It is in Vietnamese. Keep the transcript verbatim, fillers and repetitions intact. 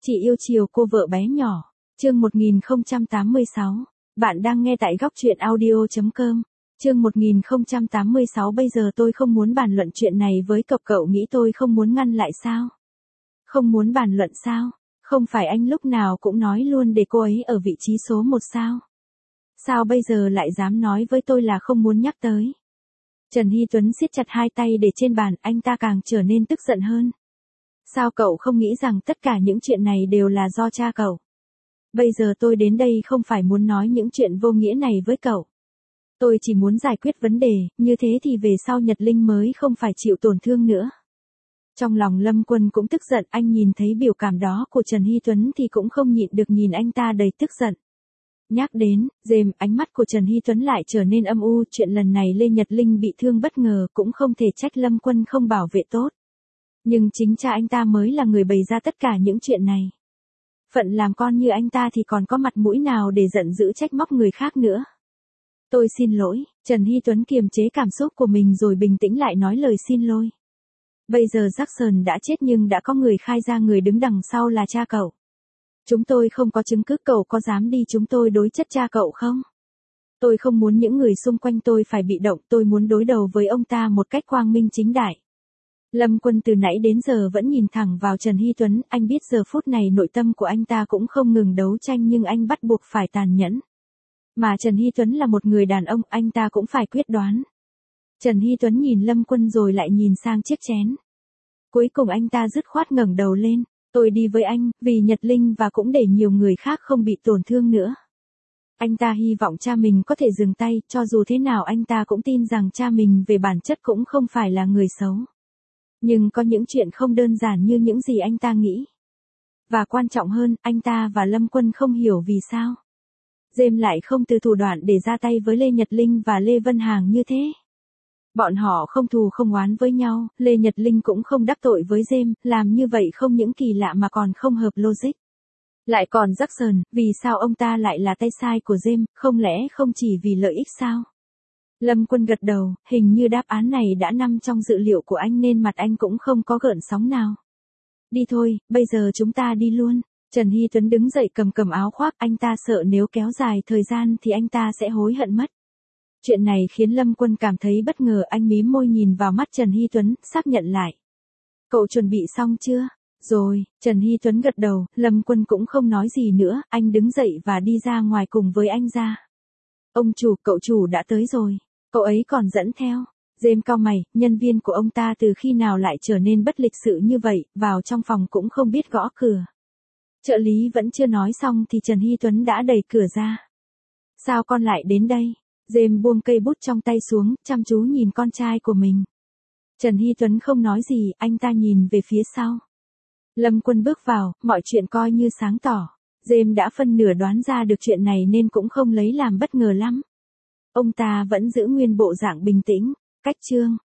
Chị yêu chiều cô vợ bé nhỏ. Chương một nghìn không trăm tám mươi sáu. Bạn đang nghe tại góc truyện audio chấm com. Chương một nghìn không trăm tám mươi sáu. Bây giờ tôi không muốn bàn luận chuyện này với cậu. Cậu nghĩ tôi không muốn ngăn lại sao? Không muốn bàn luận sao? Không phải anh lúc nào cũng nói luôn để cô ấy ở vị trí số một sao? Sao bây giờ lại dám nói với tôi là không muốn nhắc tới? Trần Hy Tuấn siết chặt hai tay để trên bàn, anh ta càng trở nên tức giận hơn. Sao cậu không nghĩ rằng tất cả những chuyện này đều là do cha cậu? Bây giờ tôi đến đây không phải muốn nói những chuyện vô nghĩa này với cậu. Tôi chỉ muốn giải quyết vấn đề, như thế thì về sau Nhật Linh mới không phải chịu tổn thương nữa. Trong lòng Lâm Quân cũng tức giận, anh nhìn thấy biểu cảm đó của Trần Hy Tuấn thì cũng không nhịn được nhìn anh ta đầy tức giận. Nhắc đến, dèm, ánh mắt của Trần Hy Tuấn lại trở nên âm u, chuyện lần này Lê Nhật Linh bị thương bất ngờ cũng không thể trách Lâm Quân không bảo vệ tốt. Nhưng chính cha anh ta mới là người bày ra tất cả những chuyện này. Phận làm con như anh ta thì còn có mặt mũi nào để giận dữ trách móc người khác nữa. Tôi xin lỗi, Trần Hy Tuấn kiềm chế cảm xúc của mình rồi bình tĩnh lại nói lời xin lỗi. Bây giờ Jackson đã chết nhưng đã có người khai ra người đứng đằng sau là cha cậu. Chúng tôi không có chứng cứ, cậu có dám đi chúng tôi đối chất cha cậu không? Tôi không muốn những người xung quanh tôi phải bị động, tôi muốn đối đầu với ông ta một cách quang minh chính đại. Lâm Quân từ nãy đến giờ vẫn nhìn thẳng vào Trần Hy Tuấn, anh biết giờ phút này nội tâm của anh ta cũng không ngừng đấu tranh nhưng anh bắt buộc phải tàn nhẫn. Mà Trần Hy Tuấn là một người đàn ông, anh ta cũng phải quyết đoán. Trần Hy Tuấn nhìn Lâm Quân rồi lại nhìn sang chiếc chén. Cuối cùng anh ta dứt khoát ngẩng đầu lên, tôi đi với anh, vì Nhật Linh và cũng để nhiều người khác không bị tổn thương nữa. Anh ta hy vọng cha mình có thể dừng tay, cho dù thế nào anh ta cũng tin rằng cha mình về bản chất cũng không phải là người xấu. Nhưng có những chuyện không đơn giản như những gì anh ta nghĩ. Và quan trọng hơn, anh ta và Lâm Quân không hiểu vì sao Dêm lại không từ thủ đoạn để ra tay với Lê Nhật Linh và Lê Vân Hàng như thế. Bọn họ không thù không oán với nhau, Lê Nhật Linh cũng không đắc tội với Dêm, làm như vậy không những kỳ lạ mà còn không hợp logic. Lại còn Jackson, vì sao ông ta lại là tay sai của Dêm, không lẽ không chỉ vì lợi ích sao? Lâm Quân gật đầu, hình như đáp án này đã nằm trong dự liệu của anh nên mặt anh cũng không có gợn sóng nào. Đi thôi, bây giờ chúng ta đi luôn. Trần Hy Tuấn đứng dậy cầm cầm áo khoác, anh ta sợ nếu kéo dài thời gian thì anh ta sẽ hối hận mất. Chuyện này khiến Lâm Quân cảm thấy bất ngờ, anh mím môi nhìn vào mắt Trần Hy Tuấn, xác nhận lại. Cậu chuẩn bị xong chưa? Rồi, Trần Hy Tuấn gật đầu, Lâm Quân cũng không nói gì nữa, anh đứng dậy và đi ra ngoài cùng với anh ra. Ông chủ, cậu chủ đã tới rồi. Cậu ấy còn dẫn theo. Dêm cau mày, nhân viên của ông ta từ khi nào lại trở nên bất lịch sự như vậy, vào trong phòng cũng không biết gõ cửa. Trợ lý vẫn chưa nói xong thì Trần Hy Tuấn đã đẩy cửa ra. Sao con lại đến đây? Dêm buông cây bút trong tay xuống, chăm chú nhìn con trai của mình. Trần Hy Tuấn không nói gì, anh ta nhìn về phía sau. Lâm Quân bước vào, mọi chuyện coi như sáng tỏ. Dêm đã phân nửa đoán ra được chuyện này nên cũng không lấy làm bất ngờ lắm. Ông ta vẫn giữ nguyên bộ dạng bình tĩnh. Cách chương